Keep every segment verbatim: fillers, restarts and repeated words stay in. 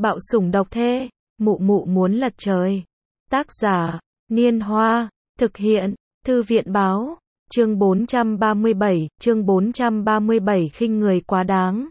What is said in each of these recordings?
Bạo sủng độc thê, mụ mụ muốn lật trời. Tác giả, Niên Hoa, thực hiện, Thư viện báo, chương bốn trăm ba mươi bảy, chương bốn trăm ba mươi bảy khinh người quá đáng.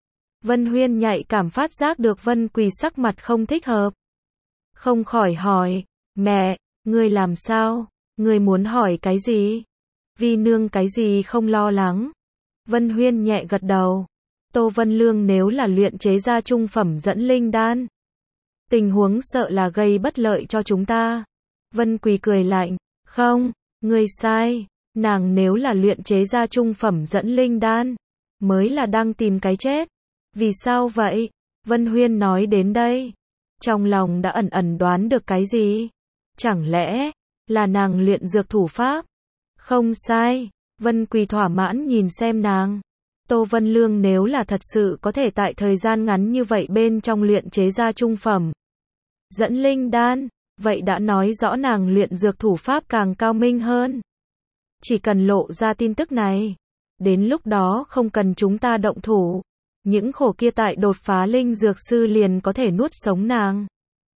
Vân Huyên nhạy cảm phát giác được Vân Quỳ sắc mặt không thích hợp. Không khỏi hỏi, mẹ, ngươi làm sao? Ngươi muốn hỏi cái gì? Vi nương cái gì không lo lắng? Vân Huyên nhẹ gật đầu. Tô Vân Lương nếu là luyện chế ra trung phẩm dẫn linh đan, tình huống sợ là gây bất lợi cho chúng ta. Vân Quỳ cười lạnh, không, ngươi sai, nàng nếu là luyện chế ra trung phẩm dẫn linh đan, mới là đang tìm cái chết. Vì sao vậy? Vân Huyên nói đến đây, trong lòng đã ẩn ẩn đoán được cái gì? Chẳng lẽ là nàng luyện dược thủ pháp? Không sai. Vân Quỳ thỏa mãn nhìn xem nàng. Tô Vân Lương nếu là thật sự có thể tại thời gian ngắn như vậy bên trong luyện chế ra trung phẩm dẫn linh đan, vậy đã nói rõ nàng luyện dược thủ pháp càng cao minh hơn. Chỉ cần lộ ra tin tức này, đến lúc đó không cần chúng ta động thủ, những khổ kia tại đột phá linh dược sư liền có thể nuốt sống nàng.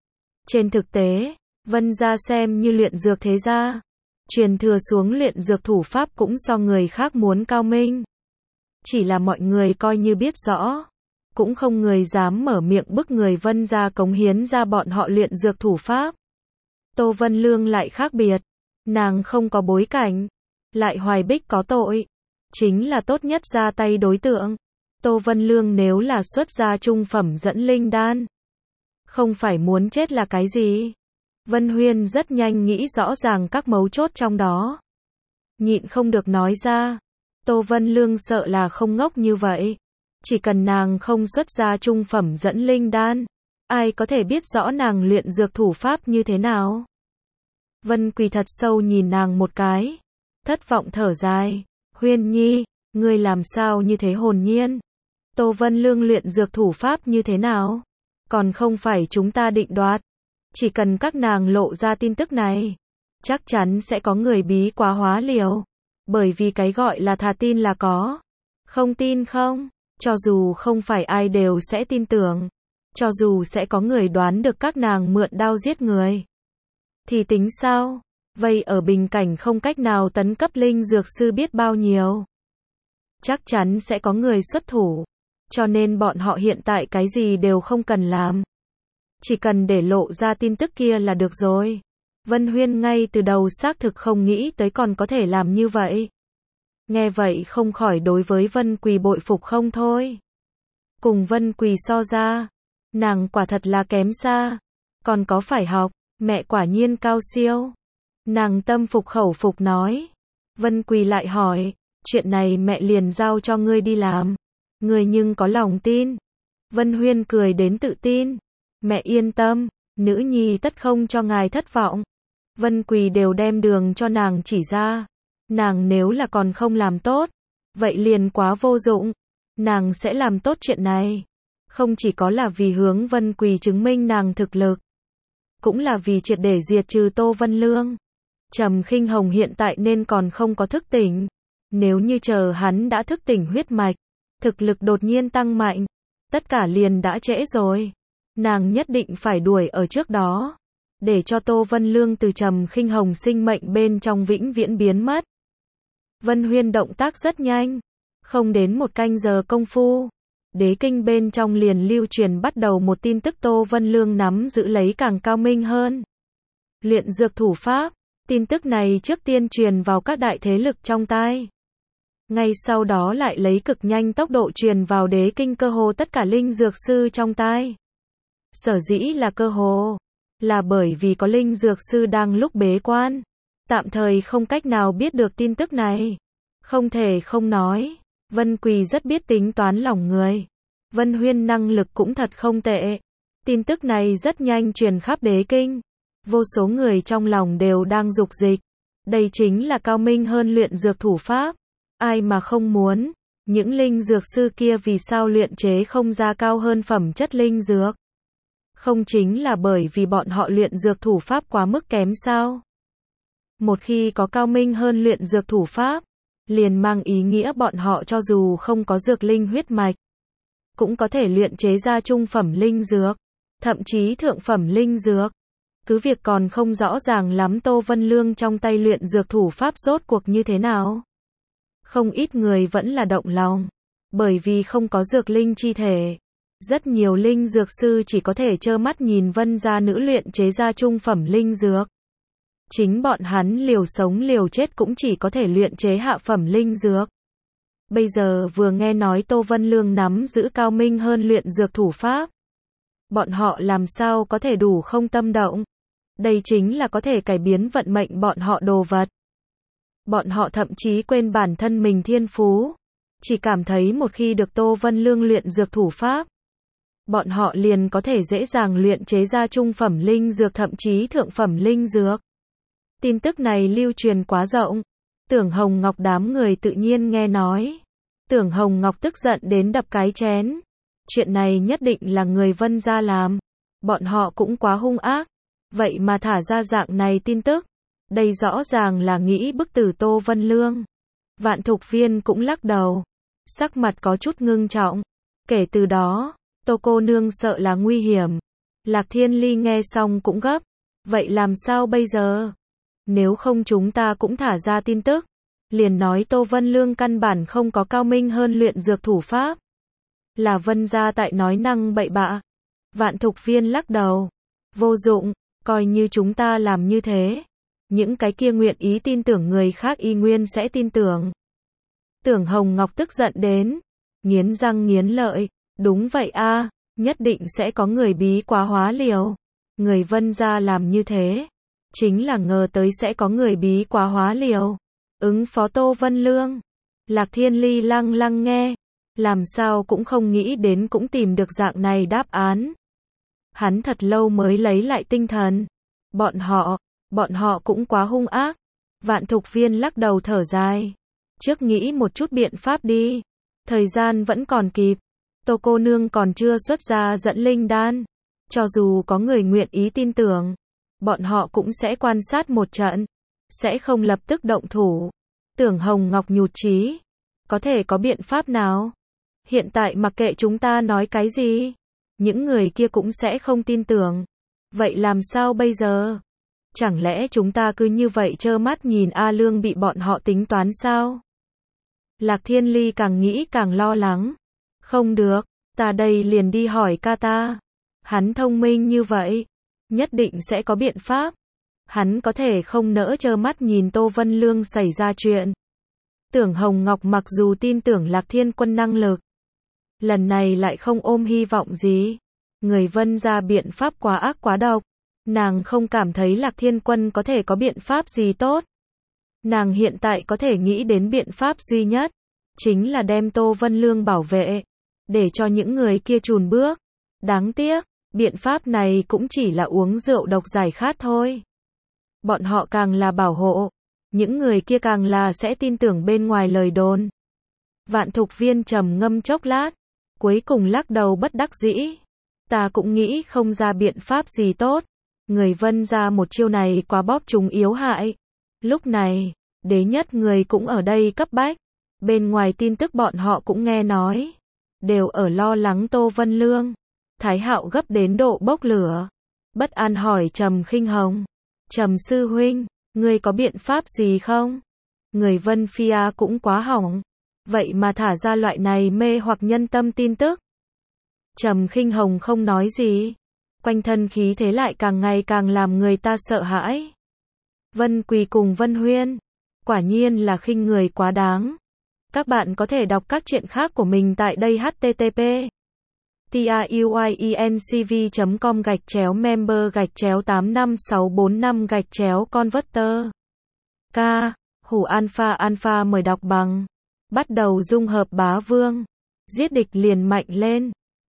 Trên thực tế, Vân gia xem như luyện dược thế gia, truyền thừa xuống luyện dược thủ pháp cũng so người khác muốn cao minh. Chỉ là mọi người coi như biết rõ, cũng không người dám mở miệng bức người Vân gia cống hiến ra bọn họ luyện dược thủ pháp. Tô Vân Lương lại khác biệt, nàng không có bối cảnh, lại hoài bích có tội, chính là tốt nhất ra tay đối tượng. Tô Vân Lương nếu là xuất ra trung phẩm dẫn linh đan, không phải muốn chết là cái gì? Vân Huyên rất nhanh nghĩ rõ ràng các mấu chốt trong đó, nhịn không được nói ra. Tô Vân Lương sợ là không ngốc như vậy. Chỉ cần nàng không xuất ra trung phẩm dẫn linh đan, ai có thể biết rõ nàng luyện dược thủ pháp như thế nào? Vân Quỳ thật sâu nhìn nàng một cái, thất vọng thở dài. Huyên nhi, ngươi làm sao như thế hồn nhiên? Tô Vân Lương luyện dược thủ pháp như thế nào? Còn không phải chúng ta định đoạt. Chỉ cần các nàng lộ ra tin tức này, chắc chắn sẽ có người bí quá hóa liều. Bởi vì cái gọi là thà tin là có, không tin không. Cho dù không phải ai đều sẽ tin tưởng, cho dù sẽ có người đoán được các nàng mượn đao giết người, thì tính sao? Vậy ở bình cảnh không cách nào tấn cấp linh dược sư biết bao nhiêu, chắc chắn sẽ có người xuất thủ. Cho nên bọn họ hiện tại cái gì đều không cần làm, chỉ cần để lộ ra tin tức kia là được rồi. Vân Huyên ngay từ đầu xác thực không nghĩ tới còn có thể làm như vậy. Nghe vậy không khỏi đối với Vân Quỳ bội phục không thôi. Cùng Vân Quỳ so ra, nàng quả thật là kém xa. Còn có phải học, mẹ quả nhiên cao siêu. Nàng tâm phục khẩu phục nói. Vân Quỳ lại hỏi, chuyện này mẹ liền giao cho ngươi đi làm. Ngươi nhưng có lòng tin. Vân Huyên cười đến tự tin. Mẹ yên tâm, nữ nhi tất không cho ngài thất vọng. Vân Quỳ đều đem đường cho nàng chỉ ra. Nàng nếu là còn không làm tốt, vậy liền quá vô dụng. Nàng sẽ làm tốt chuyện này. Không chỉ có là vì hướng Vân Quỳ chứng minh nàng thực lực, cũng là vì triệt để diệt trừ Tô Vân Lương. Trầm Khinh Hồng hiện tại nên còn không có thức tỉnh. Nếu như chờ hắn đã thức tỉnh huyết mạch, thực lực đột nhiên tăng mạnh, tất cả liền đã trễ rồi. Nàng nhất định phải đuổi ở trước đó, để cho Tô Vân Lương từ Trầm Khinh Hồng sinh mệnh bên trong vĩnh viễn biến mất. Vân Huyên động tác rất nhanh, không đến một canh giờ công phu, đế kinh bên trong liền lưu truyền bắt đầu một tin tức Tô Vân Lương nắm giữ lấy càng cao minh hơn luyện dược thủ pháp. Tin tức này trước tiên truyền vào các đại thế lực trong tai, ngay sau đó lại lấy cực nhanh tốc độ truyền vào đế kinh cơ hồ tất cả linh dược sư trong tai. Sở dĩ là cơ hồ, là bởi vì có linh dược sư đang lúc bế quan, tạm thời không cách nào biết được tin tức này. Không thể không nói, Vân Quỳ rất biết tính toán lòng người. Vân Huyên năng lực cũng thật không tệ. Tin tức này rất nhanh truyền khắp đế kinh. Vô số người trong lòng đều đang dục dịch. Đây chính là cao minh hơn luyện dược thủ pháp. Ai mà không muốn. Những linh dược sư kia vì sao luyện chế không ra cao hơn phẩm chất linh dược? Không chính là bởi vì bọn họ luyện dược thủ pháp quá mức kém sao? Một khi có cao minh hơn luyện dược thủ pháp, liền mang ý nghĩa bọn họ cho dù không có dược linh huyết mạch, cũng có thể luyện chế ra trung phẩm linh dược. thậm chí thượng phẩm linh dược. Cứ việc còn không rõ ràng lắm Tô Vân Lương trong tay luyện dược thủ pháp rốt cuộc như thế nào. Không ít người vẫn là động lòng, bởi vì không có dược linh chi thể. Rất nhiều linh dược sư chỉ có thể trơ mắt nhìn Vân gia nữ luyện chế ra trung phẩm linh dược. Chính bọn hắn liều sống liều chết cũng chỉ có thể luyện chế hạ phẩm linh dược. Bây giờ vừa nghe nói Tô Vân Lương nắm giữ cao minh hơn luyện dược thủ pháp. Bọn họ làm sao có thể đủ không tâm động. Đây chính là có thể cải biến vận mệnh bọn họ đồ vật. Bọn họ thậm chí quên bản thân mình thiên phú. Chỉ cảm thấy một khi được Tô Vân Lương luyện dược thủ pháp, bọn họ liền có thể dễ dàng luyện chế ra trung phẩm linh dược thậm chí thượng phẩm linh dược. Tin tức này lưu truyền quá rộng. Tưởng Hồng Ngọc đám người tự nhiên nghe nói. Tưởng Hồng Ngọc tức giận đến đập cái chén. Chuyện này nhất định là người Vân gia làm. Bọn họ cũng quá hung ác. Vậy mà thả ra dạng này tin tức. Đây rõ ràng là nghĩ bức tử Tô Vân Lương. Vạn Thục Viên cũng lắc đầu. Sắc mặt có chút ngưng trọng. Kể từ đó, Tô cô nương sợ là nguy hiểm. Lạc Thiên Ly nghe xong cũng gấp. Vậy làm sao bây giờ? Nếu không chúng ta cũng thả ra tin tức. Liền nói Tô Vân Lương căn bản không có cao minh hơn luyện dược thủ pháp. Là Vân gia tại nói năng bậy bạ. Vạn Thục Viên lắc đầu. Vô dụng, coi như chúng ta làm như thế. Những cái kia nguyện ý tin tưởng người khác y nguyên sẽ tin tưởng. Tưởng Hồng Ngọc tức giận đến. Nghiến răng nghiến lợi. Đúng vậy a, nhất định sẽ có người bí quá hóa liều. Người Vân gia làm như thế. Chính là ngờ tới sẽ có người bí quá hóa liều. Ứng phó Tô Vân Lương. Lạc Thiên Ly lăng lăng nghe. Làm sao cũng không nghĩ đến cũng tìm được dạng này đáp án. Hắn thật lâu mới lấy lại tinh thần. Bọn họ, bọn họ cũng quá hung ác. Vạn Thục Viên lắc đầu thở dài. Trước nghĩ một chút biện pháp đi. Thời gian vẫn còn kịp. Tô cô nương còn chưa xuất ra dẫn linh đan. Cho dù có người nguyện ý tin tưởng, bọn họ cũng sẽ quan sát một trận. Sẽ không lập tức động thủ. Tưởng Hồng Ngọc nhụt chí. Có thể có biện pháp nào? Hiện tại mặc kệ chúng ta nói cái gì, những người kia cũng sẽ không tin tưởng. Vậy làm sao bây giờ? Chẳng lẽ chúng ta cứ như vậy trơ mắt nhìn A Lương bị bọn họ tính toán sao? Lạc Thiên Ly càng nghĩ càng lo lắng. Không được, ta đây liền đi hỏi ca ta. Hắn thông minh như vậy, nhất định sẽ có biện pháp. Hắn có thể không nỡ trơ mắt nhìn Tô Vân Lương xảy ra chuyện. Tưởng Hồng Ngọc mặc dù tin tưởng Lạc Thiên Quân năng lực, lần này lại không ôm hy vọng gì. Người Vân gia biện pháp quá ác quá độc. Nàng không cảm thấy Lạc Thiên Quân có thể có biện pháp gì tốt. Nàng hiện tại có thể nghĩ đến biện pháp duy nhất, chính là đem Tô Vân Lương bảo vệ, để cho những người kia chùn bước. Đáng tiếc, biện pháp này cũng chỉ là uống rượu độc giải khát thôi. Bọn họ càng là bảo hộ, những người kia càng là sẽ tin tưởng bên ngoài lời đồn. Vạn Thục Viên trầm ngâm chốc lát, cuối cùng lắc đầu bất đắc dĩ. Ta cũng nghĩ không ra biện pháp gì tốt. Người Vân gia một chiêu này quá bóp chúng yếu hại. Lúc này, đế nhất người cũng ở đây cấp bách. Bên ngoài tin tức bọn họ cũng nghe nói. Đều ở lo lắng Tô Vân Lương. Thái Hạo gấp đến độ bốc lửa. Bất an hỏi Trầm Khinh Hồng. Trầm sư huynh, ngươi có biện pháp gì không? Người Vân Phi cũng quá hỏng. Vậy mà thả ra loại này mê hoặc nhân tâm tin tức. Trầm Khinh Hồng không nói gì. Quanh thân khí thế lại càng ngày càng làm người ta sợ hãi. Vân Quỳ cùng Vân Huyên. Quả nhiên là khinh người quá đáng. Các bạn có thể đọc các truyện khác của mình tại đây h t t p truyencv chấm com gạch chéo member gạch chéo tám năm sáu bốn năm gạch chéo converter. K. Hủ Alpha Alpha mời đọc bằng. Bắt đầu dung hợp bá vương. Giết địch liền mạnh lên.